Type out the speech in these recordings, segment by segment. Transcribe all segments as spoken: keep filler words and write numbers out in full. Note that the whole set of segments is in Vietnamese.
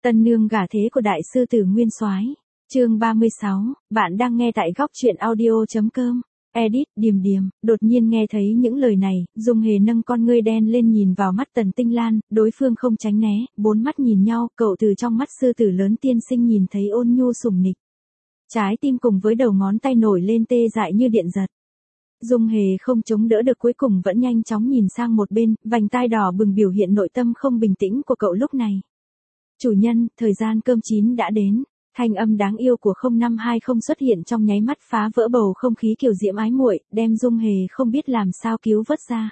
Tân nương gả thế của đại sư tử Nguyên Soái. Chương ba mươi sáu, bạn đang nghe tại góc truyện audio chấm com. Edit, Điềm Điềm, đột nhiên nghe thấy những lời này, Dung Hề nâng con ngươi đen lên nhìn vào mắt Tần Tinh Lan, đối phương không tránh né, bốn mắt nhìn nhau, cậu từ trong mắt sư tử lớn tiên sinh nhìn thấy ôn nhu sủng nịch. Trái tim cùng với đầu ngón tay nổi lên tê dại như điện giật. Dung Hề không chống đỡ được cuối cùng vẫn nhanh chóng nhìn sang một bên, vành tai đỏ bừng biểu hiện nội tâm không bình tĩnh của cậu lúc này. Chủ nhân, thời gian cơm chín đã đến. Thanh âm đáng yêu của không năm hai không xuất hiện trong nháy mắt phá vỡ bầu không khí kiều diễm ái muội, đem Dung Hề không biết làm sao cứu vớt ra.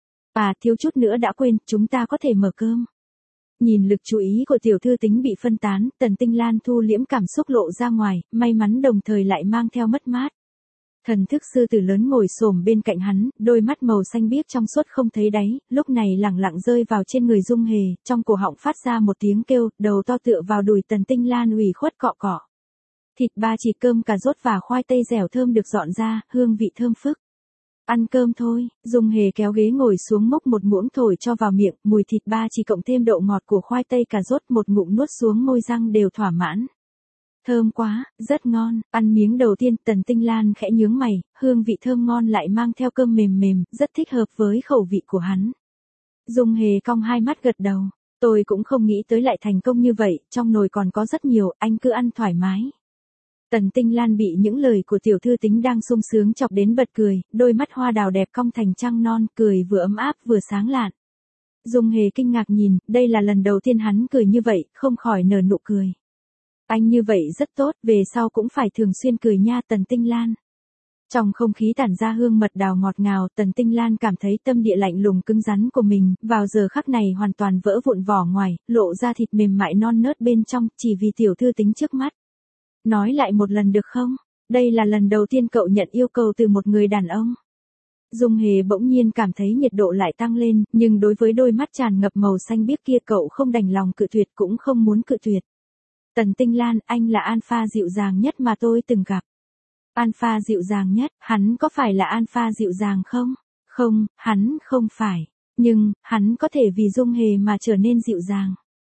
À, thiếu chút nữa đã quên, chúng ta có thể mở cơm. Nhìn lực chú ý của tiểu thư tính bị phân tán, Tần Tinh Lan thu liễm cảm xúc lộ ra ngoài, may mắn đồng thời lại mang theo mất mát. Thần thức sư tử lớn ngồi xổm bên cạnh hắn, đôi mắt màu xanh biếc trong suốt không thấy đáy, lúc này lẳng lặng rơi vào trên người Dung Hề, trong cổ họng phát ra một tiếng kêu, đầu to tựa vào đùi Tần Tinh Lan ủy khuất cọ cọ. Thịt ba chỉ cơm cà rốt và khoai tây dẻo thơm được dọn ra, hương vị thơm phức. Ăn cơm thôi, Dung Hề kéo ghế ngồi xuống mốc một muỗng thổi cho vào miệng, mùi thịt ba chỉ cộng thêm độ ngọt của khoai tây cà rốt một ngụm nuốt xuống môi răng đều thỏa mãn. Thơm quá, rất ngon, ăn miếng đầu tiên Tần Tinh Lan khẽ nhướng mày, hương vị thơm ngon lại mang theo cơm mềm mềm, rất thích hợp với khẩu vị của hắn. Dung Hề cong hai mắt gật đầu, tôi cũng không nghĩ tới lại thành công như vậy, trong nồi còn có rất nhiều, anh cứ ăn thoải mái. Tần Tinh Lan bị những lời của tiểu thư tính đang sung sướng chọc đến bật cười, đôi mắt hoa đào đẹp cong thành trăng non, cười vừa ấm áp vừa sáng lạn. Dung Hề kinh ngạc nhìn, đây là lần đầu tiên hắn cười như vậy, không khỏi nở nụ cười. Anh như vậy rất tốt, về sau cũng phải thường xuyên cười nha Tần Tinh Lan. Trong không khí tản ra hương mật đào ngọt ngào, Tần Tinh Lan cảm thấy tâm địa lạnh lùng cứng rắn của mình, vào giờ khắc này hoàn toàn vỡ vụn vỏ ngoài, lộ ra thịt mềm mại non nớt bên trong, chỉ vì tiểu thư tính trước mắt. Nói lại một lần được không? Đây là lần đầu tiên cậu nhận yêu cầu từ một người đàn ông. Dung Hề bỗng nhiên cảm thấy nhiệt độ lại tăng lên, nhưng đối với đôi mắt tràn ngập màu xanh biếc kia cậu không đành lòng cự tuyệt cũng không muốn cự tuyệt. Tần Tinh Lan, anh là alpha dịu dàng nhất mà tôi từng gặp. Alpha dịu dàng nhất, hắn có phải là alpha dịu dàng không? Không, hắn không phải. Nhưng, hắn có thể vì Dung Hề mà trở nên dịu dàng.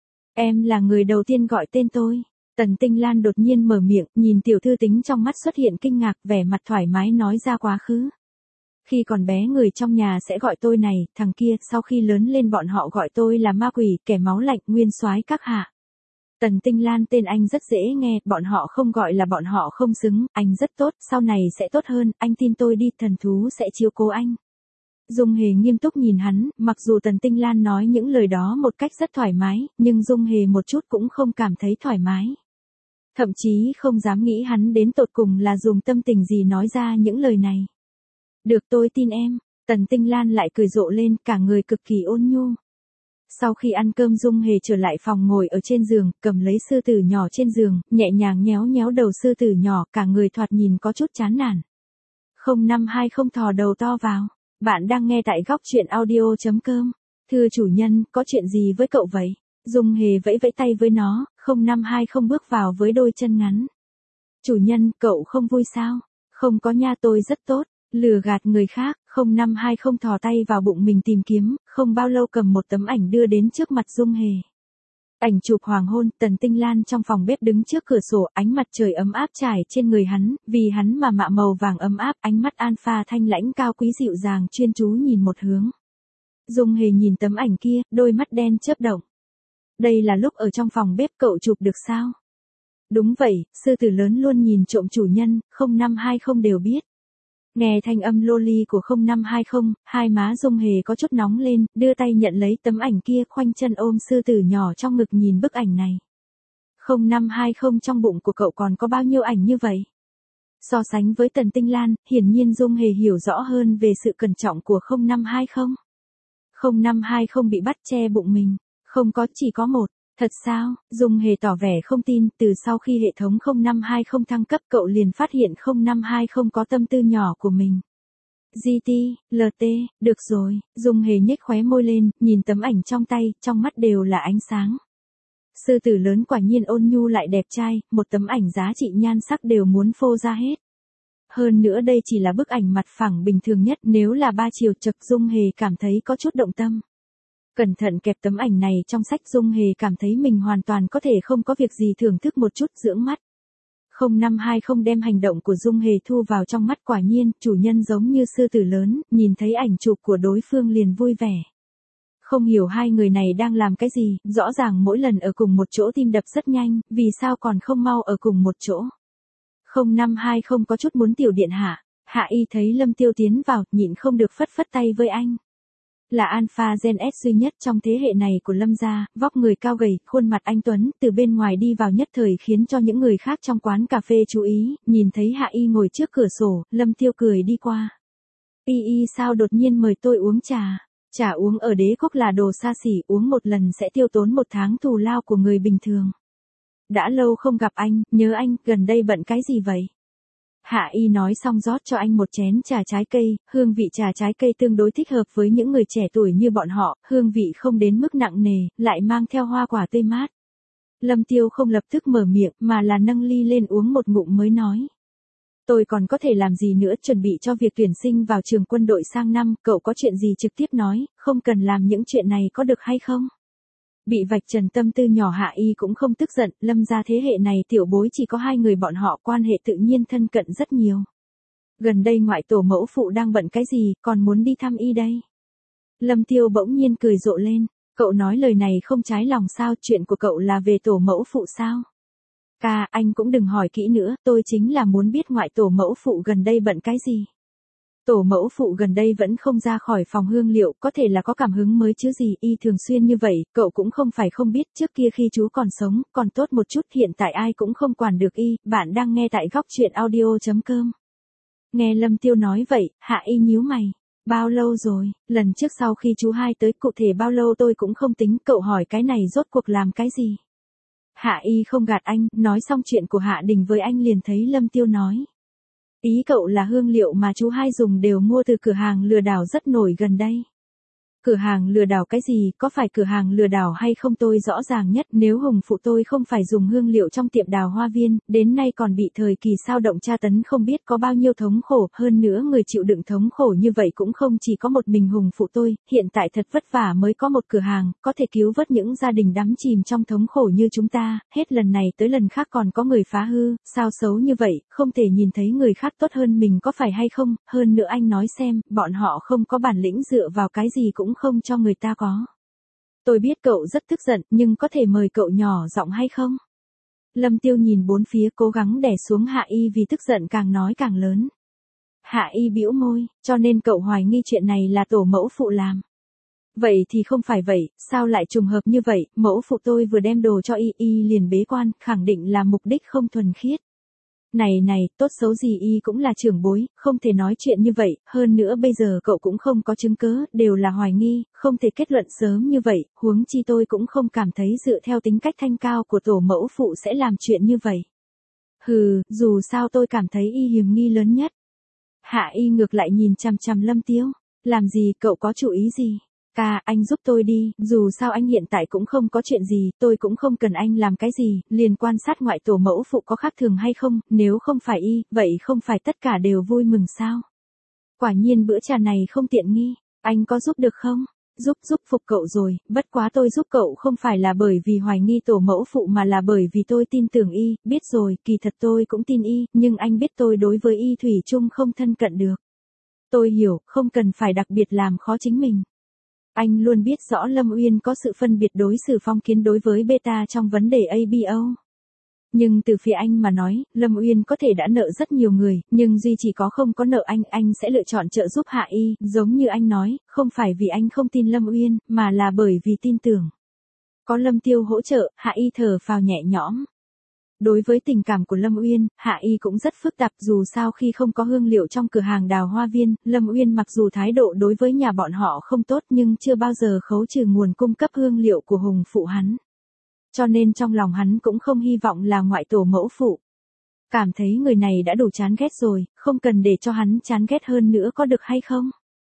Em là người đầu tiên gọi tên tôi. Tần Tinh Lan đột nhiên mở miệng, nhìn tiểu thư tính trong mắt xuất hiện kinh ngạc, vẻ mặt thoải mái nói ra quá khứ. Khi còn bé người trong nhà sẽ gọi tôi này, thằng kia, sau khi lớn lên bọn họ gọi tôi là ma quỷ, kẻ máu lạnh, Nguyên Soái các hạ. Tần Tinh Lan tên anh rất dễ nghe, bọn họ không gọi là bọn họ không xứng, anh rất tốt, sau này sẽ tốt hơn, anh tin tôi đi, thần thú sẽ chiếu cố anh. Dung Hề nghiêm túc nhìn hắn, mặc dù Tần Tinh Lan nói những lời đó một cách rất thoải mái, nhưng Dung Hề một chút cũng không cảm thấy thoải mái. Thậm chí không dám nghĩ hắn đến tột cùng là dùng tâm tình gì nói ra những lời này. Được tôi tin em, Tần Tinh Lan lại cười rộ lên, cả người cực kỳ ôn nhu. Sau khi ăn cơm Dung Hề trở lại phòng ngồi ở trên giường, cầm lấy sư tử nhỏ trên giường, nhẹ nhàng nhéo nhéo đầu sư tử nhỏ, cả người thoạt nhìn có chút chán nản. không năm hai không thò đầu to vào. Bạn đang nghe tại góc truyện audio chấm com. Thưa chủ nhân, có chuyện gì với cậu vậy? Dung Hề vẫy vẫy tay với nó, không năm hai không bước vào với đôi chân ngắn. Chủ nhân, cậu không vui sao? Không có nha, tôi rất tốt. Lừa gạt người khác, không năm hai không thò tay vào bụng mình tìm kiếm, không bao lâu cầm một tấm ảnh đưa đến trước mặt Dung Hề. Ảnh chụp hoàng hôn, Tần Tinh Lan trong phòng bếp đứng trước cửa sổ, ánh mặt trời ấm áp trải trên người hắn, vì hắn mà mạ màu vàng ấm áp, ánh mắt alpha thanh lãnh cao quý dịu dàng chuyên chú nhìn một hướng. Dung Hề nhìn tấm ảnh kia, đôi mắt đen chớp động. Đây là lúc ở trong phòng bếp cậu chụp được sao? Đúng vậy, sư tử lớn luôn nhìn trộm chủ nhân, không năm hai không đều biết. Nghe thanh âm loli của không năm hai không, hai má Dung Hề có chút nóng lên, đưa tay nhận lấy tấm ảnh kia, khoanh chân ôm sư tử nhỏ trong ngực nhìn bức ảnh này. không năm hai không trong bụng của cậu còn có bao nhiêu ảnh như vậy? So sánh với Tần Tinh Lan, hiển nhiên Dung Hề hiểu rõ hơn về sự cẩn trọng của không năm hai không. không năm hai không bị bắt che bụng mình, không có, chỉ có một. Thật sao? Dung Hề tỏ vẻ không tin, từ sau khi hệ thống không năm hai không thăng cấp cậu liền phát hiện không năm hai không có tâm tư nhỏ của mình. giê tê, lờ tê, được rồi, Dung Hề nhếch khóe môi lên, nhìn tấm ảnh trong tay, trong mắt đều là ánh sáng. Sư tử lớn quả nhiên ôn nhu lại đẹp trai, một tấm ảnh giá trị nhan sắc đều muốn phô ra hết. Hơn nữa đây chỉ là bức ảnh mặt phẳng bình thường nhất, nếu là ba chiều chật Dung Hề cảm thấy có chút động tâm. Cẩn thận kẹp tấm ảnh này trong sách, Dung Hề cảm thấy mình hoàn toàn có thể không có việc gì thưởng thức một chút dưỡng mắt. không năm hai không đem hành động của Dung Hề thu vào trong mắt, quả nhiên, chủ nhân giống như sư tử lớn, nhìn thấy ảnh chụp của đối phương liền vui vẻ. Không hiểu hai người này đang làm cái gì, rõ ràng mỗi lần ở cùng một chỗ tim đập rất nhanh, vì sao còn không mau ở cùng một chỗ. không năm hai không có chút muốn tiểu điện hạ, Hạ Y thấy Lâm Tiêu tiến vào, nhịn không được phất phất tay với anh. Là Alpha Gen S duy nhất trong thế hệ này của Lâm gia, vóc người cao gầy, khuôn mặt anh tuấn, từ bên ngoài đi vào nhất thời khiến cho những người khác trong quán cà phê chú ý, nhìn thấy Hạ Y ngồi trước cửa sổ, Lâm Tiêu cười đi qua. Y Y sao đột nhiên mời tôi uống trà? Trà uống ở Đế Quốc là đồ xa xỉ, uống một lần sẽ tiêu tốn một tháng thù lao của người bình thường. Đã lâu không gặp anh, nhớ anh, gần đây bận cái gì vậy? Hạ Y nói xong rót cho anh một chén trà trái cây, hương vị trà trái cây tương đối thích hợp với những người trẻ tuổi như bọn họ, hương vị không đến mức nặng nề, lại mang theo hoa quả tươi mát. Lâm Tiêu không lập tức mở miệng, mà là nâng ly lên uống một ngụm mới nói. Tôi còn có thể làm gì nữa, chuẩn bị cho việc tuyển sinh vào trường quân đội sang năm, cậu có chuyện gì trực tiếp nói, không cần làm những chuyện này có được hay không? Bị vạch trần tâm tư nhỏ Hạ Y cũng không tức giận, Lâm gia thế hệ này tiểu bối chỉ có hai người bọn họ, quan hệ tự nhiên thân cận rất nhiều. Gần đây ngoại tổ mẫu phụ đang bận cái gì, còn muốn đi thăm Y đây? Lâm Tiêu bỗng nhiên cười rộ lên, cậu nói lời này không trái lòng sao, chuyện của cậu là về tổ mẫu phụ sao? Ca, anh cũng đừng hỏi kỹ nữa, tôi chính là muốn biết ngoại tổ mẫu phụ gần đây bận cái gì. Tổ mẫu phụ gần đây vẫn không ra khỏi phòng hương liệu, có thể là có cảm hứng mới chứ gì, Y thường xuyên như vậy, cậu cũng không phải không biết, trước kia khi chú còn sống, còn tốt một chút, hiện tại ai cũng không quản được Y. Bạn đang nghe tại góc truyện audio chấm com. Nghe Lâm Tiêu nói vậy, Hạ Y nhíu mày. Bao lâu rồi, lần trước sau khi chú hai tới, cụ thể bao lâu tôi cũng không tính, cậu hỏi cái này rốt cuộc làm cái gì? Hạ Y không gạt anh, nói xong chuyện của Hạ Đình với anh liền thấy Lâm Tiêu nói. Ý cậu là hương liệu mà chú hai dùng đều mua từ cửa hàng lừa đảo rất nổi gần đây. Cửa hàng lừa đảo cái gì, có phải cửa hàng lừa đảo hay không tôi rõ ràng nhất, nếu hùng phụ tôi không phải dùng hương liệu trong tiệm Đào Hoa Viên, đến nay còn bị thời kỳ sao động tra tấn không biết có bao nhiêu thống khổ, hơn nữa người chịu đựng thống khổ như vậy cũng không chỉ có một mình hùng phụ tôi, hiện tại thật vất vả mới có một cửa hàng, có thể cứu vớt những gia đình đắm chìm trong thống khổ như chúng ta, hết lần này tới lần khác còn có người phá hư, sao xấu như vậy, không thể nhìn thấy người khác tốt hơn mình có phải hay không, hơn nữa anh nói xem, bọn họ không có bản lĩnh dựa vào cái gì cũng không cho người ta có. Tôi biết cậu rất tức giận, nhưng có thể mời cậu nhỏ giọng hay không? Lâm Tiêu nhìn bốn phía cố gắng đè xuống Hạ Y vì tức giận càng nói càng lớn. Hạ Y bĩu môi, cho nên cậu hoài nghi chuyện này là tổ mẫu phụ làm. Vậy thì không phải vậy, sao lại trùng hợp như vậy, mẫu phụ tôi vừa đem đồ cho Y, Y liền bế quan, khẳng định là mục đích không thuần khiết. Này này, tốt xấu gì Y cũng là trưởng bối, không thể nói chuyện như vậy, hơn nữa bây giờ cậu cũng không có chứng cứ, đều là hoài nghi, không thể kết luận sớm như vậy, huống chi tôi cũng không cảm thấy dựa theo tính cách thanh cao của tổ mẫu phụ sẽ làm chuyện như vậy. Hừ, dù sao tôi cảm thấy Y hiểm nghi lớn nhất. Hạ Y ngược lại nhìn chằm chằm Lâm Tiêu, làm gì, cậu có chủ ý gì? Ca, anh giúp tôi đi, dù sao anh hiện tại cũng không có chuyện gì, tôi cũng không cần anh làm cái gì, liền quan sát ngoại tổ mẫu phụ có khác thường hay không, nếu không phải Y, vậy không phải tất cả đều vui mừng sao? Quả nhiên bữa trà này không tiện nghi, anh có giúp được không? Giúp giúp phục cậu rồi, bất quá tôi giúp cậu không phải là bởi vì hoài nghi tổ mẫu phụ mà là bởi vì tôi tin tưởng Y, biết rồi, kỳ thật tôi cũng tin Y, nhưng anh biết tôi đối với Y thủy chung không thân cận được. Tôi hiểu, không cần phải đặc biệt làm khó chính mình. Anh luôn biết rõ Lâm Uyên có sự phân biệt đối xử phong kiến đối với beta trong vấn đề a bê o. Nhưng từ phía anh mà nói, Lâm Uyên có thể đã nợ rất nhiều người, nhưng duy chỉ có không có nợ anh, anh sẽ lựa chọn trợ giúp Hạ Y, giống như anh nói, không phải vì anh không tin Lâm Uyên, mà là bởi vì tin tưởng. Có Lâm Tiêu hỗ trợ, Hạ Y thở phào nhẹ nhõm. Đối với tình cảm của Lâm Uyên, Hạ Y cũng rất phức tạp, dù sao khi không có hương liệu trong cửa hàng Đào Hoa Viên, Lâm Uyên mặc dù thái độ đối với nhà bọn họ không tốt nhưng chưa bao giờ khấu trừ nguồn cung cấp hương liệu của hùng phụ hắn. Cho nên trong lòng hắn cũng không hy vọng là ngoại tổ mẫu phụ. Cảm thấy người này đã đủ chán ghét rồi, không cần để cho hắn chán ghét hơn nữa có được hay không?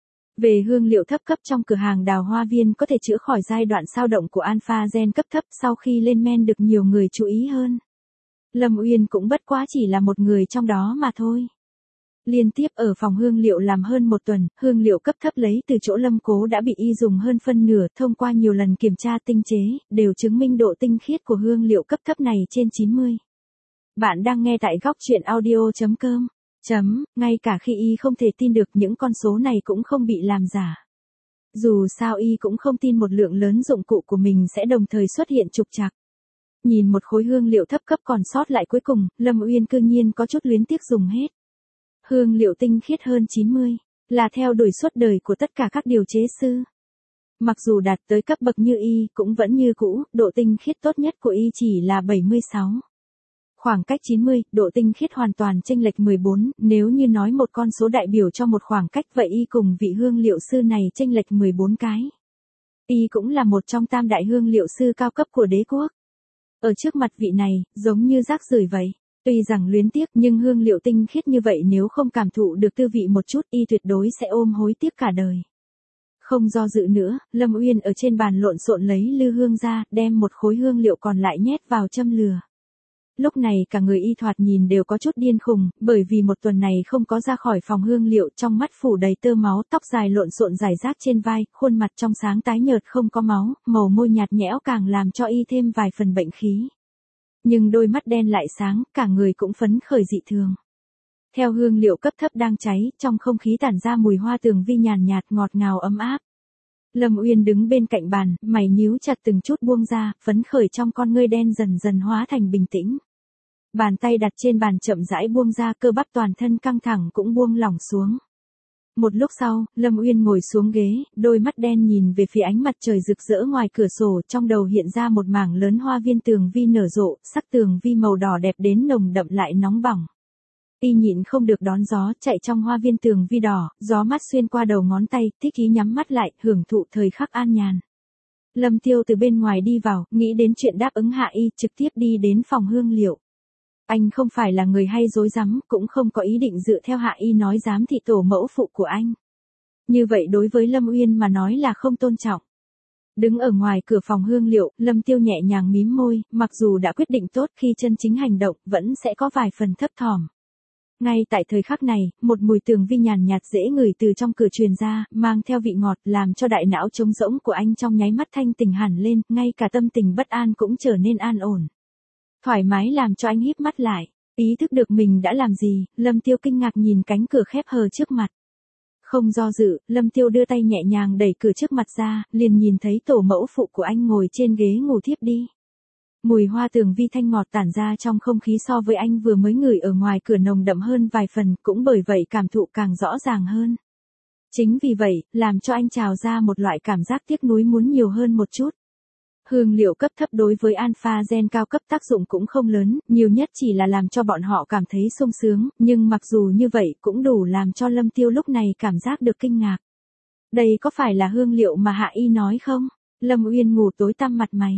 Về hương liệu thấp cấp trong cửa hàng Đào Hoa Viên có thể chữa khỏi giai đoạn sao động của alpha gen cấp thấp sau khi lên men được nhiều người chú ý hơn. Lâm Uyên cũng bất quá chỉ là một người trong đó mà thôi. Liên tiếp ở phòng hương liệu làm hơn một tuần, hương liệu cấp thấp lấy từ chỗ Lâm Cố đã bị y dùng hơn phân nửa, thông qua nhiều lần kiểm tra tinh chế, đều chứng minh độ tinh khiết của hương liệu cấp thấp này trên chín mươi. Bạn đang nghe tại góc truyện audio.com. Chấm, ngay cả khi y không thể tin được những con số này cũng không bị làm giả. Dù sao y cũng không tin một lượng lớn dụng cụ của mình sẽ đồng thời xuất hiện trục trặc. Nhìn một khối hương liệu thấp cấp còn sót lại cuối cùng, Lâm Uyên cư nhiên có chút luyến tiếc dùng hết. Hương liệu tinh khiết hơn chín mươi, là theo đuổi suốt đời của tất cả các điều chế sư. Mặc dù đạt tới cấp bậc như y, cũng vẫn như cũ, độ tinh khiết tốt nhất của y chỉ là bảy mươi sáu. Khoảng cách chín mươi, độ tinh khiết hoàn toàn chênh lệch mười bốn, nếu như nói một con số đại biểu cho một khoảng cách vậy y cùng vị hương liệu sư này chênh lệch mười bốn cái. Y cũng là một trong tam đại hương liệu sư cao cấp của đế quốc. Ở trước mặt vị này, giống như rác rưởi vậy. Tuy rằng luyến tiếc nhưng hương liệu tinh khiết như vậy nếu không cảm thụ được tư vị một chút y tuyệt đối sẽ ôm hối tiếc cả đời. Không do dự nữa, Lâm Uyên ở trên bàn lộn xộn lấy lư hương ra, đem một khối hương liệu còn lại nhét vào châm lửa. Lúc này cả người y thoạt nhìn đều có chút điên khùng, bởi vì một tuần này không có ra khỏi phòng hương liệu, trong mắt phủ đầy tơ máu, tóc dài lộn xộn rải rác trên vai, khuôn mặt trong sáng tái nhợt không có máu, màu môi nhạt nhẽo càng làm cho y thêm vài phần bệnh khí. Nhưng đôi mắt đen lại sáng, cả người cũng phấn khởi dị thường. Theo hương liệu cấp thấp đang cháy, trong không khí tản ra mùi hoa tường vi nhàn nhạt ngọt ngào ấm áp. Lâm Uyên đứng bên cạnh bàn, mày nhíu chặt từng chút buông ra, phấn khởi trong con ngươi đen dần dần hóa thành bình tĩnh. Bàn tay đặt trên bàn chậm rãi buông ra, cơ bắp toàn thân căng thẳng cũng buông lỏng xuống. Một lúc sau, Lâm Uyên ngồi xuống ghế, đôi mắt đen nhìn về phía ánh mặt trời rực rỡ ngoài cửa sổ, trong đầu hiện ra một mảng lớn hoa viên tường vi nở rộ, sắc tường vi màu đỏ đẹp đến nồng đậm lại nóng bỏng. Y nhịn không được đón gió, chạy trong hoa viên tường vi đỏ, gió mát xuyên qua đầu ngón tay, thích ý nhắm mắt lại, hưởng thụ thời khắc an nhàn. Lâm Tiêu từ bên ngoài đi vào, nghĩ đến chuyện đáp ứng hạ y, trực tiếp đi đến phòng hương liệu. Anh không phải là người hay dối rắm, cũng không có ý định dựa theo hạ y nói giám thị tổ mẫu phụ của anh. Như vậy đối với Lâm Uyên mà nói là không tôn trọng. Đứng ở ngoài cửa phòng hương liệu, Lâm Tiêu nhẹ nhàng mím môi, mặc dù đã quyết định tốt khi chân chính hành động, vẫn sẽ có vài phần thấp thỏm. Ngay tại thời khắc này, một mùi tường vi nhàn nhạt dễ ngửi từ trong cửa truyền ra, mang theo vị ngọt, làm cho đại não trống rỗng của anh trong nháy mắt thanh tỉnh hẳn lên, ngay cả tâm tình bất an cũng trở nên an ổn. Thoải mái làm cho anh híp mắt lại, ý thức được mình đã làm gì, Lâm Tiêu kinh ngạc nhìn cánh cửa khép hờ trước mặt. Không do dự, Lâm Tiêu đưa tay nhẹ nhàng đẩy cửa trước mặt ra, liền nhìn thấy tổ mẫu phụ của anh ngồi trên ghế ngủ thiếp đi. Mùi hoa tường vi thanh ngọt tản ra trong không khí so với anh vừa mới ngửi ở ngoài cửa nồng đậm hơn vài phần, cũng bởi vậy cảm thụ càng rõ ràng hơn. Chính vì vậy, làm cho anh trào ra một loại cảm giác tiếc nuối muốn nhiều hơn một chút. Hương liệu cấp thấp đối với alpha gen cao cấp tác dụng cũng không lớn, nhiều nhất chỉ là làm cho bọn họ cảm thấy sung sướng, nhưng mặc dù như vậy cũng đủ làm cho Lâm Tiêu lúc này cảm giác được kinh ngạc. Đây có phải là hương liệu mà hạ y nói không? Lâm Uyên ngủ tối tăm mặt mày.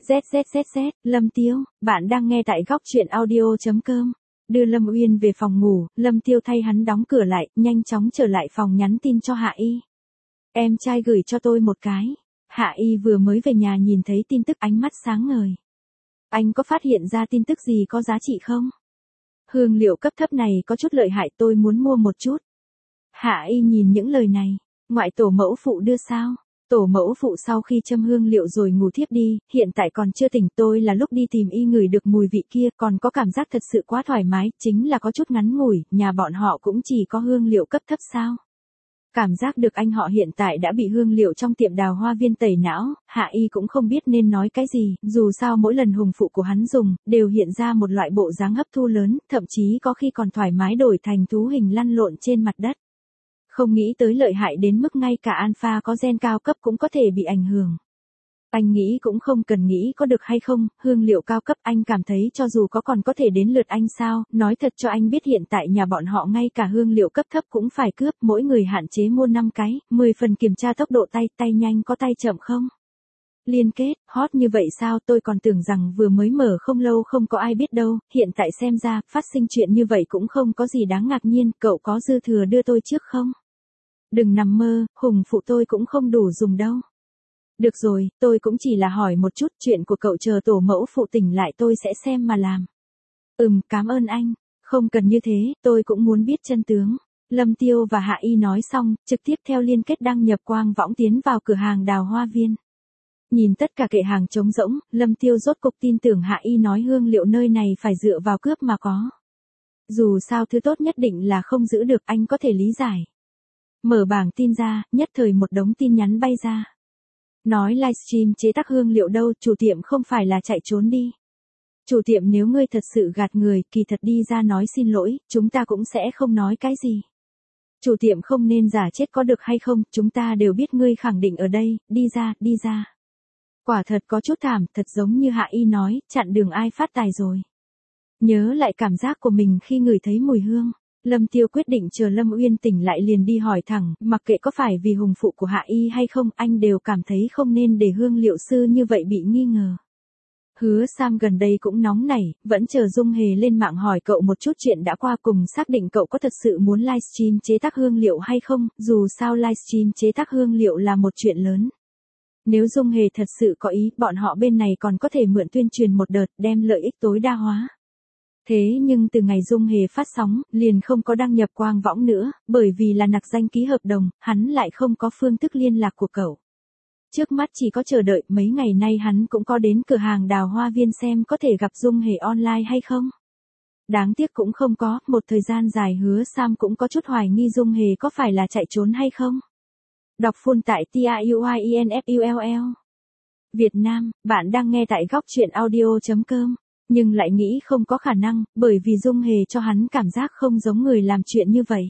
ZZZZ, Lâm Tiêu, bạn đang nghe tại góc truyện audio.com. Đưa Lâm Uyên về phòng ngủ, Lâm Tiêu thay hắn đóng cửa lại, nhanh chóng trở lại phòng nhắn tin cho Hạ Y. Em trai gửi cho tôi một cái. Hạ Y vừa mới về nhà nhìn thấy tin tức ánh mắt sáng ngời. Anh có phát hiện ra tin tức gì có giá trị không? Hương liệu cấp thấp này có chút lợi hại, tôi muốn mua một chút. Hạ Y nhìn những lời này, ngoại tổ mẫu phụ đưa sao? Tổ mẫu phụ sau khi châm hương liệu rồi ngủ thiếp đi, hiện tại còn chưa tỉnh, tôi là lúc đi tìm y ngửi được mùi vị kia, còn có cảm giác thật sự quá thoải mái, chính là có chút ngắn ngủi, nhà bọn họ cũng chỉ có hương liệu cấp thấp sao. Cảm giác được anh họ hiện tại đã bị hương liệu trong tiệm đào hoa viên tẩy não, Hạ Y cũng không biết nên nói cái gì, dù sao mỗi lần hùng phụ của hắn dùng, đều hiện ra một loại bộ dáng hấp thu lớn, thậm chí có khi còn thoải mái đổi thành thú hình lăn lộn trên mặt đất. Không nghĩ tới lợi hại đến mức ngay cả alpha có gen cao cấp cũng có thể bị ảnh hưởng. Anh nghĩ cũng không cần nghĩ có được hay không, hương liệu cao cấp anh cảm thấy cho dù có còn có thể đến lượt anh sao, nói thật cho anh biết hiện tại nhà bọn họ ngay cả hương liệu cấp thấp cũng phải cướp, mỗi người hạn chế mua năm cái, mười phần kiểm tra tốc độ tay, tay nhanh có tay chậm không? Liên kết, hot như vậy sao, tôi còn tưởng rằng vừa mới mở không lâu không có ai biết đâu, hiện tại xem ra, phát sinh chuyện như vậy cũng không có gì đáng ngạc nhiên, cậu có dư thừa đưa tôi trước không? Đừng nằm mơ, hùng phụ tôi cũng không đủ dùng đâu. Được rồi, tôi cũng chỉ là hỏi một chút, chuyện của cậu chờ tổ mẫu phụ tỉnh lại tôi sẽ xem mà làm. Ừm, cảm ơn anh. Không cần như thế, tôi cũng muốn biết chân tướng. Lâm Tiêu và Hạ Y nói xong, trực tiếp theo liên kết đăng nhập quang võng tiến vào cửa hàng Đào Hoa Viên. Nhìn tất cả kệ hàng trống rỗng, Lâm Tiêu rốt cục tin tưởng Hạ Y nói hương liệu nơi này phải dựa vào cướp mà có. Dù sao thứ tốt nhất định là không giữ được, anh có thể lý giải. Mở bảng tin ra, nhất thời một đống tin nhắn bay ra. Nói livestream chế tác hương liệu đâu, chủ tiệm không phải là chạy trốn đi. Chủ tiệm nếu ngươi thật sự gạt người, kỳ thật đi ra nói xin lỗi, chúng ta cũng sẽ không nói cái gì. Chủ tiệm không nên giả chết có được hay không, chúng ta đều biết ngươi khẳng định ở đây, đi ra, đi ra. Quả thật có chút thảm, thật giống như Hạ Y nói, chặn đường ai phát tài rồi. Nhớ lại cảm giác của mình khi ngửi thấy mùi hương. Lâm Tiêu quyết định chờ Lâm Uyên tỉnh lại liền đi hỏi thẳng, mặc kệ có phải vì hùng phụ của Hạ Y hay không, anh đều cảm thấy không nên để hương liệu sư như vậy bị nghi ngờ. Hứa Sam gần đây cũng nóng nảy, vẫn chờ Dung Hề lên mạng hỏi cậu một chút chuyện đã qua cùng xác định cậu có thật sự muốn livestream chế tác hương liệu hay không, dù sao livestream chế tác hương liệu là một chuyện lớn. Nếu Dung Hề thật sự có ý, bọn họ bên này còn có thể mượn tuyên truyền một đợt, đem lợi ích tối đa hóa. Thế nhưng từ ngày Dung Hề phát sóng, liền không có đăng nhập quang võng nữa, bởi vì là nặc danh ký hợp đồng, hắn lại không có phương thức liên lạc của cậu. Trước mắt chỉ có chờ đợi, mấy ngày nay hắn cũng có đến cửa hàng Đào Hoa Viên xem có thể gặp Dung Hề online hay không. Đáng tiếc cũng không có, một thời gian dài Hứa Sam cũng có chút hoài nghi Dung Hề có phải là chạy trốn hay không. Đọc full tại T I U I N F U L L. Việt Nam, bạn đang nghe tại góc truyện audio chấm com. Nhưng lại nghĩ không có khả năng, bởi vì Dung Hề cho hắn cảm giác không giống người làm chuyện như vậy.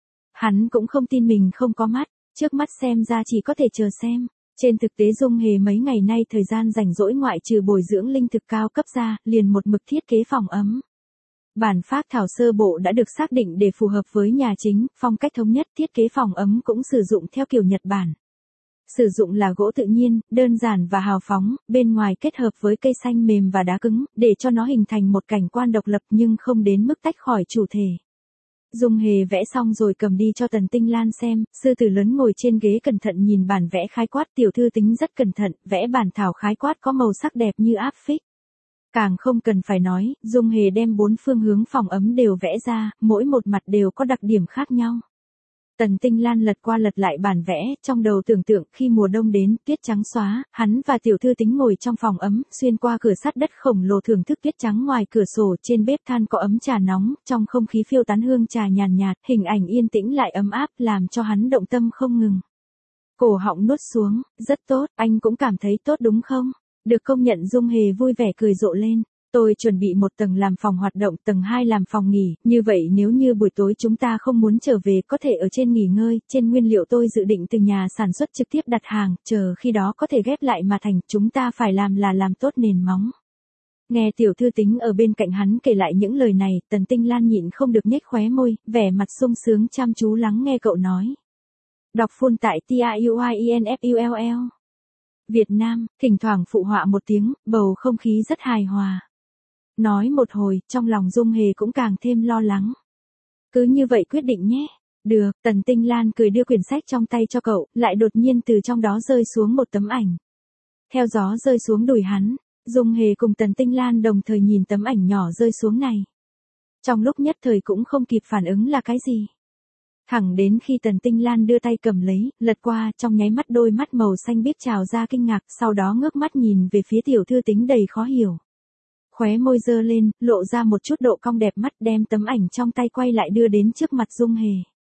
Hắn cũng không tin mình không có mắt, trước mắt xem ra chỉ có thể chờ xem. Trên thực tế Dung Hề mấy ngày nay thời gian rảnh rỗi ngoại trừ bồi dưỡng linh thực cao cấp ra, liền một mực thiết kế phòng ấm. Bản phác thảo sơ bộ đã được xác định để phù hợp với nhà chính, phong cách thống nhất, thiết kế phòng ấm cũng sử dụng theo kiểu Nhật Bản. Sử dụng là gỗ tự nhiên, đơn giản và hào phóng, bên ngoài kết hợp với cây xanh mềm và đá cứng, để cho nó hình thành một cảnh quan độc lập nhưng không đến mức tách khỏi chủ thể. Dung Hề vẽ xong rồi cầm đi cho Tần Tinh Lan xem, sư tử lớn ngồi trên ghế cẩn thận nhìn bản vẽ khái quát, tiểu thư tính rất cẩn thận, vẽ bản thảo khái quát có màu sắc đẹp như áp phích. Càng không cần phải nói, Dung Hề đem bốn phương hướng phòng ấm đều vẽ ra, mỗi một mặt đều có đặc điểm khác nhau. Tần Tinh Lan lật qua lật lại bản vẽ, trong đầu tưởng tượng khi mùa đông đến, tuyết trắng xóa, hắn và tiểu thư tính ngồi trong phòng ấm, xuyên qua cửa sắt đất khổng lồ thưởng thức tuyết trắng ngoài cửa sổ, trên bếp than có ấm trà nóng, trong không khí phiêu tán hương trà nhàn nhạt, hình ảnh yên tĩnh lại ấm áp, làm cho hắn động tâm không ngừng. Cổ họng nuốt xuống, rất tốt, anh cũng cảm thấy tốt đúng không? Được công nhận. Dung Hề vui vẻ cười rộ lên. Tôi chuẩn bị một tầng làm phòng hoạt động, tầng hai làm phòng nghỉ, như vậy nếu như buổi tối chúng ta không muốn trở về có thể ở trên nghỉ ngơi, trên nguyên liệu tôi dự định từ nhà sản xuất trực tiếp đặt hàng, chờ khi đó có thể ghép lại mà thành, chúng ta phải làm là làm tốt nền móng. Nghe tiểu thư tính ở bên cạnh hắn kể lại những lời này, Tần Tinh Lan nhịn không được nhếch khóe môi, vẻ mặt sung sướng chăm chú lắng nghe cậu nói. Đọc full tại T I U I N F U L L. Việt Nam, thỉnh thoảng phụ họa một tiếng, bầu không khí rất hài hòa. Nói một hồi, trong lòng Dung Hề cũng càng thêm lo lắng. Cứ như vậy quyết định nhé. Được, Tần Tinh Lan cười đưa quyển sách trong tay cho cậu, lại đột nhiên từ trong đó rơi xuống một tấm ảnh. Theo gió rơi xuống đùi hắn, Dung Hề cùng Tần Tinh Lan đồng thời nhìn tấm ảnh nhỏ rơi xuống này. Trong lúc nhất thời cũng không kịp phản ứng là cái gì. Thẳng đến khi Tần Tinh Lan đưa tay cầm lấy, lật qua, trong nháy mắt đôi mắt màu xanh biếc trào ra kinh ngạc, sau đó ngước mắt nhìn về phía tiểu thư tính đầy khó hiểu. Khóe môi dơ lên, lộ ra một chút độ cong đẹp mắt, đem tấm ảnh trong tay quay lại đưa đến trước mặt Dung Hề.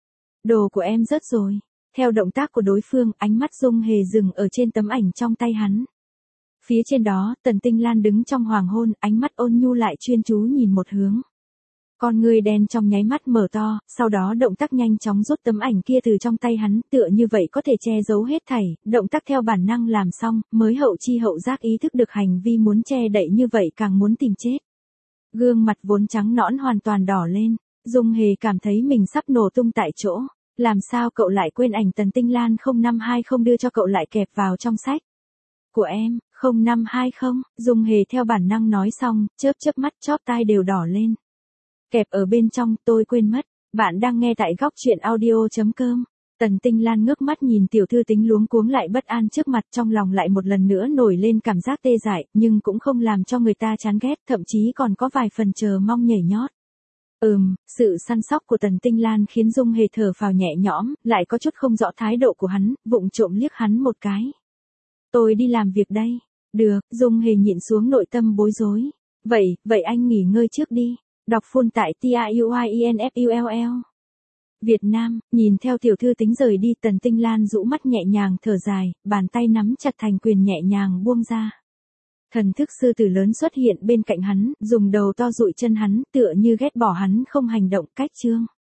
Đồ của em rớt rồi. Theo động tác của đối phương, ánh mắt Dung Hề dừng ở trên tấm ảnh trong tay hắn. Phía trên đó, Tần Tinh Lan đứng trong hoàng hôn, ánh mắt ôn nhu lại chuyên chú nhìn một hướng. Con người đen trong nháy mắt mở to, sau đó động tác nhanh chóng rút tấm ảnh kia từ trong tay hắn, tựa như vậy có thể che giấu hết thảy, động tác theo bản năng làm xong, mới hậu chi hậu giác ý thức được hành vi muốn che đậy như vậy càng muốn tìm chết. Gương mặt vốn trắng nõn hoàn toàn đỏ lên, Dung Hề cảm thấy mình sắp nổ tung tại chỗ, làm sao cậu lại quên ảnh Tần Tinh Lan không năm hai không đưa cho cậu lại kẹp vào trong sách. Của em, không năm hai không, Dung Hề theo bản năng nói xong, chớp chớp mắt chóp tai đều đỏ lên. Kẹp ở bên trong, tôi quên mất. Bạn đang nghe tại góc truyện audio chấm com. Tần Tinh Lan ngước mắt nhìn tiểu thư tính luống cuống lại bất an trước mặt, trong lòng lại một lần nữa nổi lên cảm giác tê dại, nhưng cũng không làm cho người ta chán ghét, thậm chí còn có vài phần chờ mong nhảy nhót. Ừm, sự săn sóc của Tần Tinh Lan khiến Dung Hề thở phào nhẹ nhõm, lại có chút không rõ thái độ của hắn, vụng trộm liếc hắn một cái. Tôi đi làm việc đây. Được, Dung Hề nhịn xuống nội tâm bối rối. Vậy, vậy anh nghỉ ngơi trước đi. Đọc full tại T I U I E N F U L L. Việt Nam, nhìn theo tiểu thư tính rời đi, Tần Tinh Lan rũ mắt nhẹ nhàng thở dài, bàn tay nắm chặt thành quyền nhẹ nhàng buông ra. Thần thức sư tử lớn xuất hiện bên cạnh hắn, dùng đầu to dụi chân hắn, tựa như ghét bỏ hắn không hành động cách chương.